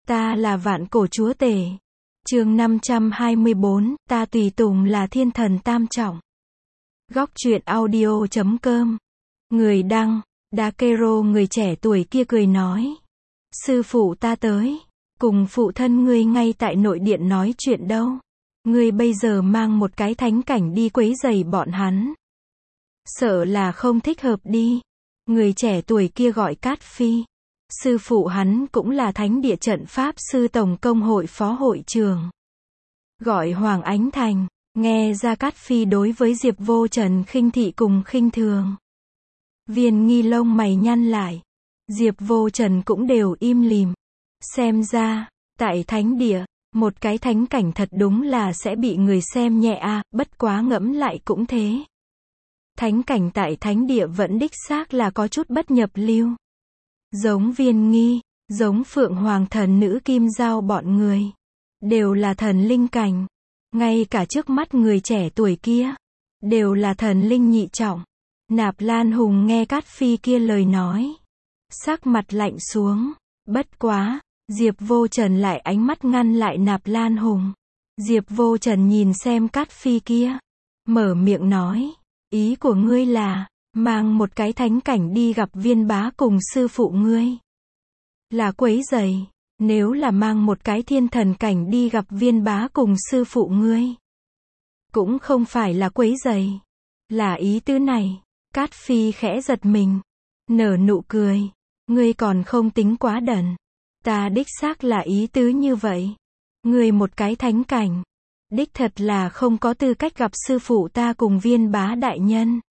Ta là vạn cổ chúa tể. Chương 524, ta tùy tùng là thiên thần tam trọng. Góc truyện audio.com. Người đăng, Dakero, người trẻ tuổi kia cười nói. Sư phụ ta tới, cùng phụ thân ngươi ngay tại nội điện nói chuyện đâu. Ngươi bây giờ mang một cái thánh cảnh đi quấy rầy bọn hắn. Sợ là không thích hợp đi. Người trẻ tuổi kia gọi Cát Phi. Sư phụ hắn cũng là thánh địa trận pháp sư tổng công hội phó hội trưởng. Gọi Hoàng Ánh Thành. Nghe ra Cát Phi đối với Diệp Vô Trần khinh thị cùng khinh thường. Viên Nghi lông mày nhăn lại. Diệp Vô Trần cũng đều im lìm. Xem ra, tại thánh địa, một cái thánh cảnh thật đúng là sẽ bị người xem nhẹ a, bất quá ngẫm lại cũng thế. Thánh cảnh tại thánh địa vẫn đích xác là có chút bất nhập lưu. Giống Viên Nghi, giống Phượng Hoàng thần nữ Kim Giao bọn người. Đều là thần linh cảnh. Ngay cả trước mắt người trẻ tuổi kia. Đều là thần linh nhị trọng. Nạp Lan Hùng nghe Cát Phi kia lời nói. Sắc mặt lạnh xuống. Bất quá, Diệp Vô Trần lại ánh mắt ngăn lại Nạp Lan Hùng. Diệp Vô Trần nhìn xem Cát Phi kia. Mở miệng nói. Ý của ngươi là, mang một cái thánh cảnh đi gặp Viên Bá cùng sư phụ ngươi. Là quấy rầy. Nếu là mang một cái thiên thần cảnh đi gặp Viên Bá cùng sư phụ ngươi. Cũng không phải là quấy rầy. Là ý tứ này. Cát Phi khẽ giật mình. Nở nụ cười. Ngươi còn không tính quá đần. Ta đích xác là ý tứ như vậy. Ngươi một cái thánh cảnh. Đích thật là không có tư cách gặp sư phụ ta cùng Viên Bá đại nhân.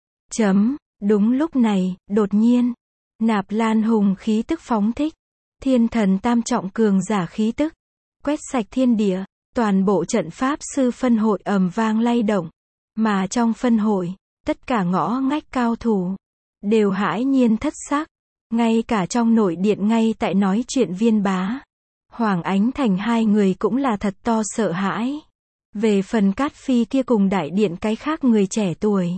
Đúng lúc này, đột nhiên. Nạp Lan Hùng khí tức phóng thích. Thiên thần tam trọng cường giả khí tức. Quét sạch thiên địa. Toàn bộ trận pháp sư phân hội ầm vang lay động. Mà trong phân hội, tất cả ngõ ngách cao thủ. Đều hãi nhiên thất sắc. Ngay cả trong nội điện ngay tại nói chuyện Viên Bá. Hoàng Ánh Thành hai người cũng là thật to sợ hãi. Về phần Cát Phi kia cùng đại điện cái khác người trẻ tuổi.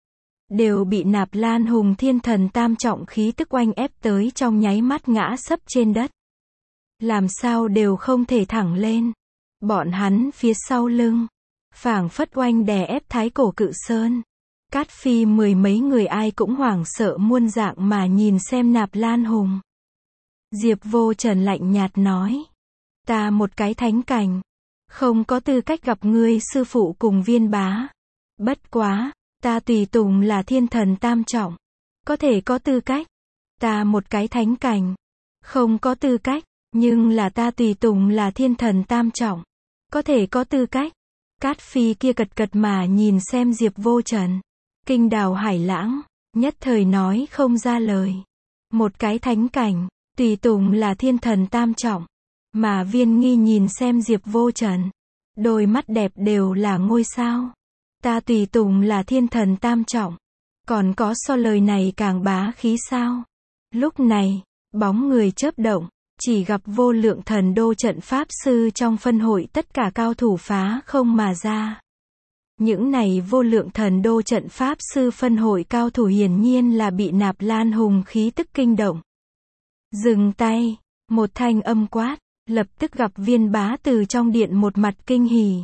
Đều bị Nạp Lan Hùng thiên thần tam trọng khí tức oanh ép tới trong nháy mắt ngã sấp trên đất. Làm sao đều không thể thẳng lên. Bọn hắn phía sau lưng. Phảng phất oanh đè ép thái cổ cự sơn. Cát Phi mười mấy người ai cũng hoảng sợ muôn dạng mà nhìn xem Nạp Lan Hùng. Diệp Vô Trần lạnh nhạt nói. Ta một cái thánh cảnh. Không có tư cách gặp ngươi sư phụ cùng Viên Bá. Bất quá, ta tùy tùng là thiên thần tam trọng. Có thể có tư cách. Ta một cái thánh cảnh. Không có tư cách, nhưng là ta tùy tùng là thiên thần tam trọng. Có thể có tư cách. Cát Phi kia cật cật mà nhìn xem Diệp Vô Trần. Kinh đào hải lãng, nhất thời nói không ra lời. Một cái thánh cảnh, tùy tùng là thiên thần tam trọng. Mà Viên Nghi nhìn xem Diệp Vô Trần. Đôi mắt đẹp đều là ngôi sao. Ta tùy tùng là thiên thần tam trọng. Còn có so lời này càng bá khí sao? Lúc này, bóng người chớp động. Chỉ gặp vô lượng thần đô trận pháp sư trong phân hội tất cả cao thủ phá không mà ra. Những này vô lượng thần đô trận pháp sư phân hội cao thủ hiển nhiên là bị Nạp Lan Hùng khí tức kinh động. Dừng tay, một thanh âm quát, lập tức gặp Viên Bá từ trong điện một mặt kinh hỉ.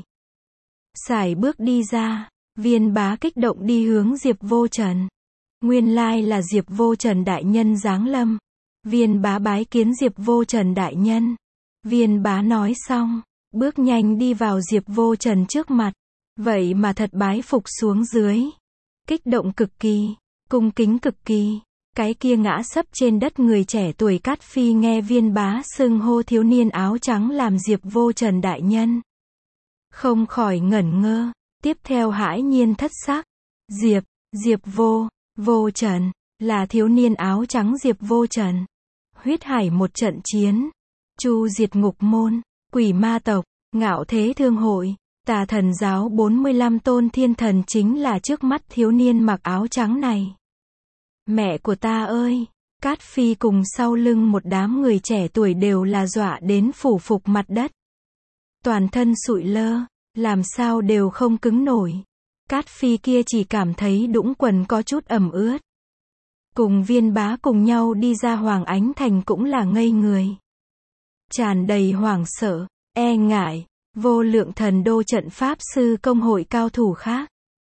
Sải bước đi ra, Viên Bá kích động đi hướng Diệp Vô Trần. Nguyên lai là Diệp Vô Trần đại nhân giáng lâm. Viên Bá bái kiến Diệp Vô Trần đại nhân. Viên Bá nói xong, bước nhanh đi vào Diệp Vô Trần trước mặt. Vậy mà thật bái phục xuống dưới. Kích động cực kỳ, cung kính cực kỳ. Cái kia ngã sấp trên đất người trẻ tuổi Cát Phi nghe Viên Bá xưng hô thiếu niên áo trắng làm Diệp Vô Trần đại nhân. Không khỏi ngẩn ngơ, tiếp theo hãi nhiên thất sắc. Diệp Vô Trần, là thiếu niên áo trắng Diệp Vô Trần. Huyết hải một trận chiến, chu diệt ngục môn, quỷ ma tộc, ngạo thế thương hội, tà thần giáo 45 tôn thiên thần chính là trước mắt thiếu niên mặc áo trắng này. Mẹ của ta ơi! Cát Phi cùng sau lưng một đám người trẻ tuổi đều là dọa đến phủ phục mặt đất. Toàn thân sụi lơ, làm sao đều không cứng nổi. Cát Phi kia chỉ cảm thấy đũng quần có chút ẩm ướt. Cùng Viên Bá cùng nhau đi ra Hoàng Ánh Thành cũng là ngây người. tràn đầy hoảng sợ, e ngại, vô lượng thần đô trận pháp sư công hội cao thủ khác.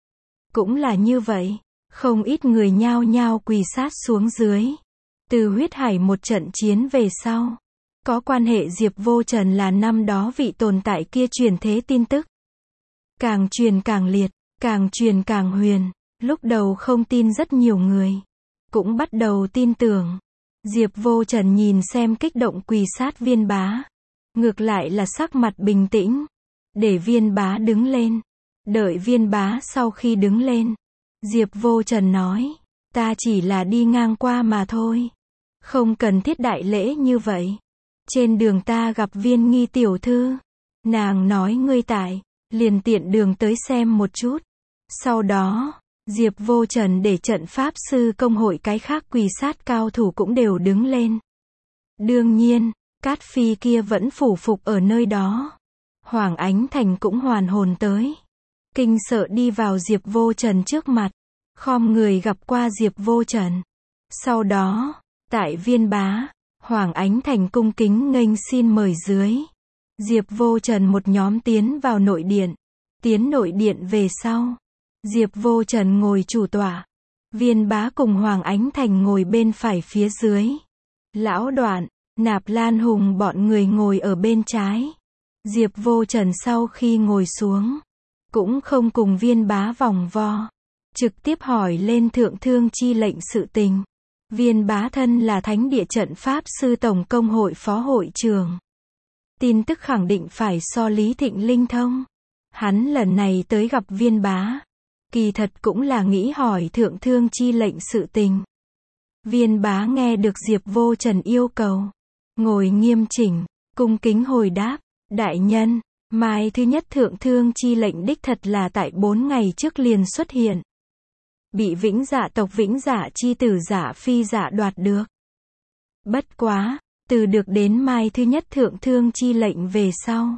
Cũng là như vậy, không ít người nhao nhao quỳ sát xuống dưới. Từ huyết hải một trận chiến về sau, có quan hệ Diệp Vô Trần là năm đó vị tồn tại kia truyền thế tin tức. Càng truyền càng liệt, càng truyền càng huyền, lúc đầu không tin rất nhiều người, cũng bắt đầu tin tưởng. Diệp Vô Trần nhìn xem kích động quỳ sát Viên Bá, ngược lại là sắc mặt bình tĩnh, để Viên Bá đứng lên. Đợi Viên Bá sau khi đứng lên, Diệp Vô Trần nói, ta chỉ là đi ngang qua mà thôi, không cần thiết đại lễ như vậy. Trên đường ta gặp Viên Nghi tiểu thư, nàng nói ngươi tại, liền tiện đường tới xem một chút. Sau đó, Diệp Vô Trần để trận pháp sư công hội cái khác quỳ sát cao thủ cũng đều đứng lên. Đương nhiên, Cát Phi kia vẫn phủ phục ở nơi đó. Hoàng Ánh Thành cũng hoàn hồn tới, kinh sợ đi vào Diệp Vô Trần trước mặt, khom người gặp qua Diệp Vô Trần. Sau đó, tại Viên Bá, Hoàng Ánh Thành cung kính nghênh xin mời dưới. Diệp Vô Trần một nhóm tiến vào nội điện. Tiến nội điện về sau, Diệp Vô Trần ngồi chủ tọa. Viên Bá cùng Hoàng Ánh Thành ngồi bên phải phía dưới. Lão Đoạn, Nạp Lan Hùng bọn người ngồi ở bên trái. Diệp Vô Trần sau khi ngồi xuống, cũng không cùng Viên Bá vòng vo, trực tiếp hỏi lên thượng thương chi lệnh sự tình. Viên Bá thân là Thánh địa trận pháp sư tổng công hội phó hội trưởng, tin tức khẳng định phải so Lý Thịnh linh thông. Hắn lần này tới gặp Viên Bá, kỳ thật cũng là nghĩ hỏi thượng thương chi lệnh sự tình. Viên Bá nghe được Diệp Vô Trần yêu cầu, ngồi nghiêm chỉnh, cung kính hồi đáp, đại nhân, mai thứ nhất thượng thương chi lệnh đích thật là tại 4 ngày trước liền xuất hiện. Bị Vĩnh Dạ tộc Vĩnh Dạ chi tử Dạ Phi Dạ đoạt được. Bất quá, từ được đến mai thứ nhất thượng thương chi lệnh về sau,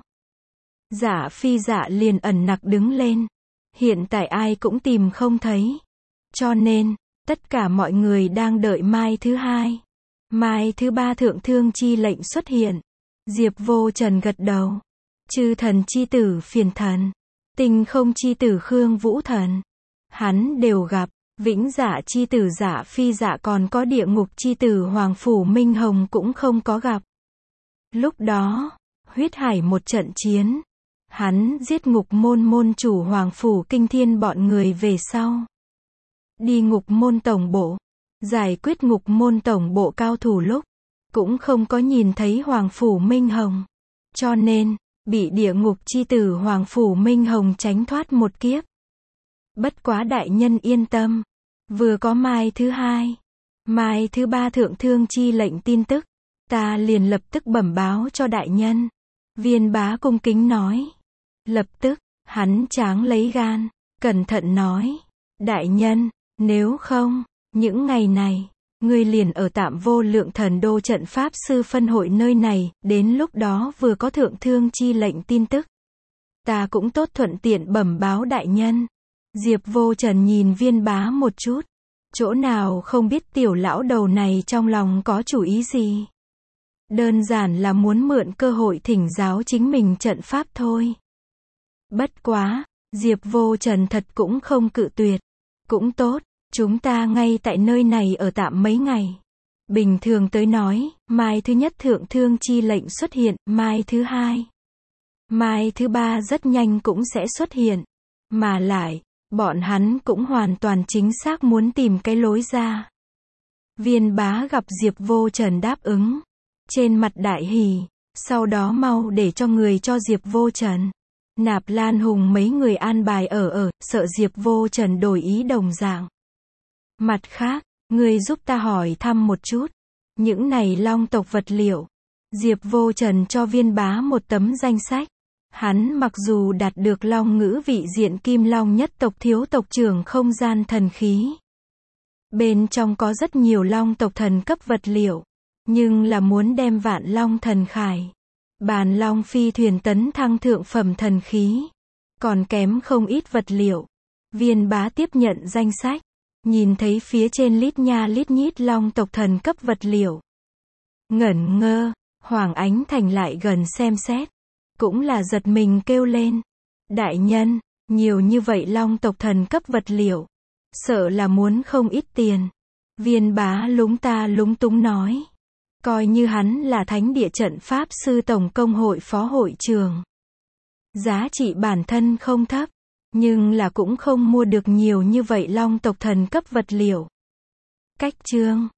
Dạ Phi Dạ liền ẩn nặc đứng lên. Hiện tại ai cũng tìm không thấy. Cho nên, tất cả mọi người đang đợi mai thứ hai, mai thứ ba thượng thương chi lệnh xuất hiện. Diệp Vô Trần gật đầu. Chư thần chi tử Phiền Thần, Tinh không chi tử Khương Vũ Thần, hắn đều gặp. Vĩnh Dạ chi tử Dạ Phi Dạ còn có địa ngục chi tử Hoàng Phủ Minh Hồng cũng không có gặp. Lúc đó, huyết hải một trận chiến, hắn giết ngục môn môn chủ Hoàng Phủ Kinh Thiên bọn người về sau. Đi ngục môn tổng bộ, giải quyết ngục môn tổng bộ cao thủ lúc, cũng không có nhìn thấy Hoàng Phủ Minh Hồng. Cho nên, bị địa ngục chi tử Hoàng Phủ Minh Hồng tránh thoát một kiếp. Bất quá đại nhân yên tâm, vừa có mai thứ hai, mai thứ ba thượng thương chi lệnh tin tức, ta liền lập tức bẩm báo cho đại nhân. Viên Bá cung kính nói. Lập tức, hắn tráng lấy gan, cẩn thận nói, đại nhân, nếu không, những ngày này, ngươi liền ở tạm vô lượng thần đô trận pháp sư phân hội nơi này, đến lúc đó vừa có thượng thương chi lệnh tin tức, ta cũng tốt thuận tiện bẩm báo đại nhân. Diệp Vô Trần nhìn Viên Bá một chút, chỗ nào không biết tiểu lão đầu này trong lòng có chủ ý gì. Đơn giản là muốn mượn cơ hội thỉnh giáo chính mình trận pháp thôi. Bất quá, Diệp Vô Trần thật cũng không cự tuyệt. Cũng tốt, chúng ta ngay tại nơi này ở tạm mấy ngày. Bình thường tới nói, mai thứ nhất thượng thương chi lệnh xuất hiện, mai thứ hai, mai thứ ba rất nhanh cũng sẽ xuất hiện. Mà lại, bọn hắn cũng hoàn toàn chính xác muốn tìm cái lối ra. Viên Bá gặp Diệp Vô Trần đáp ứng, trên mặt đại hỉ, sau đó mau để cho người cho Diệp Vô Trần. Nạp Lan Hùng mấy người an bài sợ Diệp Vô Trần đổi ý đồng dạng. Mặt khác, người giúp ta hỏi thăm một chút, những này long tộc vật liệu. Diệp Vô Trần cho Viên Bá một tấm danh sách. Hắn mặc dù đạt được long ngữ vị diện Kim Long nhất tộc thiếu tộc trưởng không gian thần khí. Bên trong có rất nhiều long tộc thần cấp vật liệu, nhưng là muốn đem Vạn Long thần khải, Bàn Long phi thuyền tấn thăng thượng phẩm thần khí, còn kém không ít vật liệu. Viên Bá tiếp nhận danh sách, nhìn thấy phía trên lít nha lít nhít long tộc thần cấp vật liệu. Ngẩn ngơ, Hoàng Ánh Thành lại gần xem xét. Cũng là giật mình kêu lên. Đại nhân, nhiều như vậy long tộc thần cấp vật liệu. Sợ là muốn không ít tiền. Viên Bá lúng ta lúng túng nói. Coi như hắn là thánh địa trận pháp sư tổng công hội phó hội trưởng. Giá trị bản thân không thấp. Nhưng là cũng không mua được nhiều như vậy long tộc thần cấp vật liệu. Cách chương